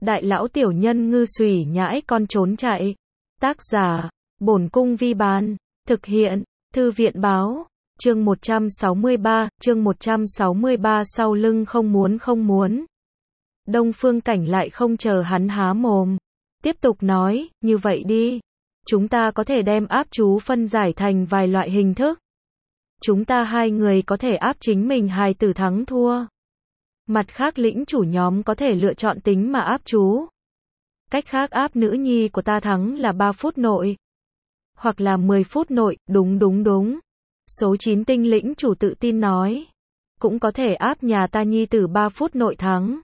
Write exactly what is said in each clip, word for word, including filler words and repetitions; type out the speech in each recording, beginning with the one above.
Đại lão tiểu nhân ngư xùy nhãi con trốn chạy. Tác giả, Bổn Cung Vi Bán. Thực hiện, Thư viện báo. Chương một trăm sáu mươi ba, chương một trăm sáu mươi ba sau lưng không muốn không muốn. Đông Phương Cảnh lại không chờ hắn há mồm. Tiếp tục nói, như vậy đi. Chúng ta có thể đem áp chú phân giải thành vài loại hình thức. Chúng ta hai người có thể áp chính mình hài tử thắng thua. Mặt khác lĩnh chủ nhóm có thể lựa chọn tính mà áp chú. Cách khác áp nữ nhi của ta thắng là ba phút nội. Hoặc là mười phút nội, đúng đúng đúng. Số chín tinh lĩnh chủ tự tin nói. Cũng có thể áp nhà ta nhi tử ba phút nội thắng.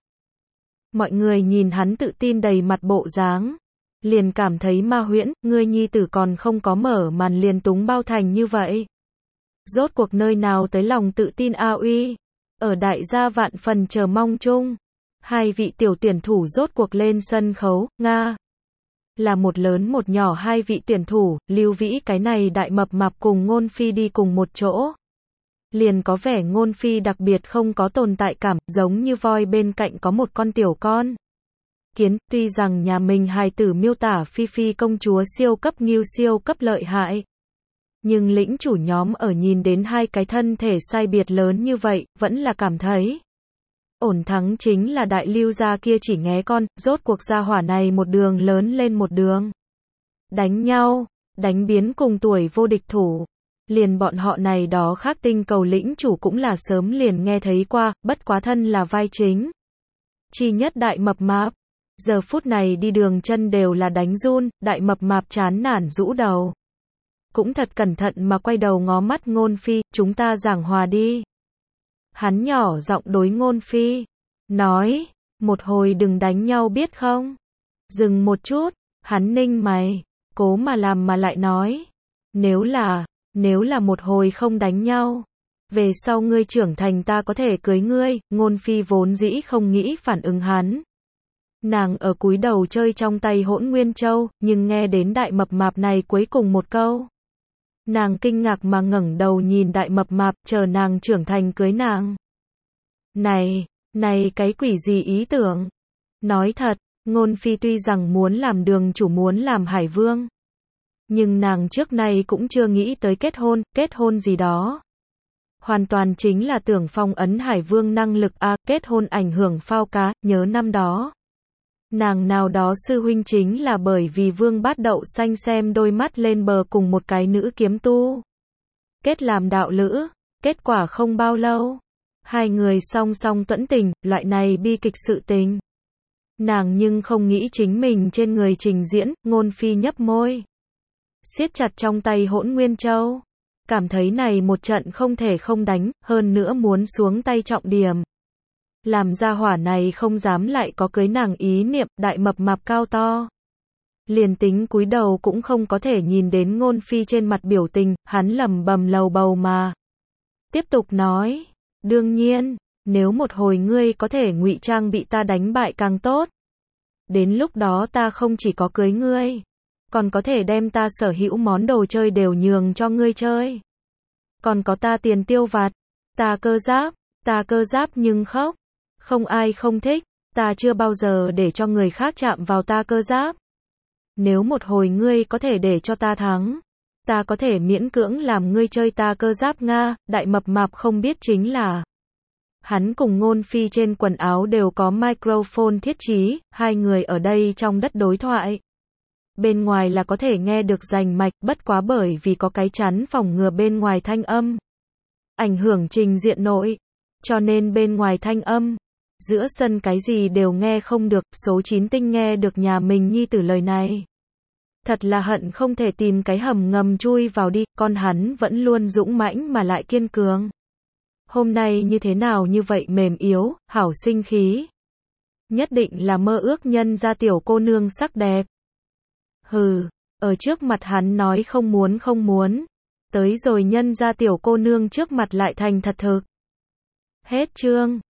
Mọi người nhìn hắn tự tin đầy mặt bộ dáng. Liền cảm thấy ma huyễn, ngươi nhi tử còn không có mở màn liền túng bao thành như vậy. Rốt cuộc nơi nào tới lòng tự tin a uy. Ở đại gia vạn phần chờ mong chung. Hai vị tiểu tuyển thủ rốt cuộc lên sân khấu, Nga. Là một lớn một nhỏ hai vị tuyển thủ, Lưu Vĩ cái này đại mập mạp cùng Ngôn Phi đi cùng một chỗ. Liền có vẻ Ngôn Phi đặc biệt không có tồn tại cảm, giống như voi bên cạnh có một con tiểu con. Kiến, tuy rằng nhà mình hài tử miêu tả Phi Phi công chúa siêu cấp nghiêu siêu cấp lợi hại. Nhưng lĩnh chủ nhóm ở nhìn đến hai cái thân thể sai biệt lớn như vậy, vẫn là cảm thấy. Ổn thắng chính là đại lưu gia kia chỉ nghé con, rốt cuộc gia hỏa này một đường lớn lên một đường. Đánh nhau, đánh biến cùng tuổi vô địch thủ. Liền bọn họ này đó khác tinh cầu lĩnh chủ cũng là sớm liền nghe thấy qua, bất quá thân là vai chính. Chi nhất đại mập mạp. Giờ phút này đi đường chân đều là đánh run, đại mập mạp chán nản rũ đầu. Cũng thật cẩn thận mà quay đầu ngó mắt Ngôn Phi, chúng ta giảng hòa đi. Hắn nhỏ giọng đối Ngôn Phi, nói, một hồi đừng đánh nhau biết không? Dừng một chút, hắn ninh mày, cố mà làm mà lại nói, nếu là, nếu là một hồi không đánh nhau, về sau ngươi trưởng thành ta có thể cưới ngươi. Ngôn Phi vốn dĩ không nghĩ phản ứng hắn. Nàng ở cúi đầu chơi trong tay Hỗn Nguyên Châu, nhưng nghe đến đại mập mạp này cuối cùng một câu. Nàng kinh ngạc mà ngẩng đầu nhìn đại mập mạp, chờ nàng trưởng thành cưới nàng. Này, này cái quỷ gì ý tưởng? Nói thật, Ngôn Phi tuy rằng muốn làm đường chủ muốn làm hải vương. Nhưng nàng trước nay cũng chưa nghĩ tới kết hôn, kết hôn gì đó. Hoàn toàn chính là tưởng phong ấn hải vương năng lực a, kết hôn ảnh hưởng phao cá, nhớ năm đó. Nàng nào đó sư huynh chính là bởi vì Vương Bát Đậu Xanh xem đôi mắt lên bờ cùng một cái nữ kiếm tu. Kết làm đạo lữ, kết quả không bao lâu. Hai người song song tuẫn tình, loại này bi kịch sự tình. Nàng nhưng không nghĩ chính mình trên người trình diễn, Ngôn Phi nhấp môi. Siết chặt trong tay Hỗn Nguyên Châu. Cảm thấy này một trận không thể không đánh, hơn nữa muốn xuống tay trọng điểm. Làm gia hỏa này không dám lại có cưới nàng ý niệm, đại mập mạp cao to. Liền tính cúi đầu cũng không có thể nhìn đến Ngôn Phi trên mặt biểu tình, hắn lẩm bẩm lầu bầu mà. Tiếp tục nói, đương nhiên, nếu một hồi ngươi có thể ngụy trang bị ta đánh bại càng tốt. Đến lúc đó ta không chỉ có cưới ngươi, còn có thể đem ta sở hữu món đồ chơi đều nhường cho ngươi chơi. Còn có ta tiền tiêu vặt, ta cơ giáp, ta cơ giáp nhưng khóc. Không ai không thích, ta chưa bao giờ để cho người khác chạm vào ta cơ giáp. Nếu một hồi ngươi có thể để cho ta thắng, ta có thể miễn cưỡng làm ngươi chơi ta cơ giáp Nga. Đại mập mạp không biết chính là hắn cùng Ngôn Phi trên quần áo đều có microphone thiết trí, hai người ở đây trong đất đối thoại. Bên ngoài là có thể nghe được rành mạch, bất quá bởi vì có cái chắn phòng ngừa bên ngoài thanh âm. Ảnh hưởng trình diện nội, cho nên bên ngoài thanh âm. Giữa sân cái gì đều nghe không được, số chín tinh nghe được nhà mình nhi tử lời này. Thật là hận không thể tìm cái hầm ngầm chui vào đi, con hắn vẫn luôn dũng mãnh mà lại kiên cường. Hôm nay như thế nào như vậy mềm yếu, hảo sinh khí. Nhất định là mơ ước nhân ra tiểu cô nương sắc đẹp. Hừ, ở trước mặt hắn nói không muốn không muốn. Tới rồi nhân ra tiểu cô nương trước mặt lại thành thật thực. Hết chương.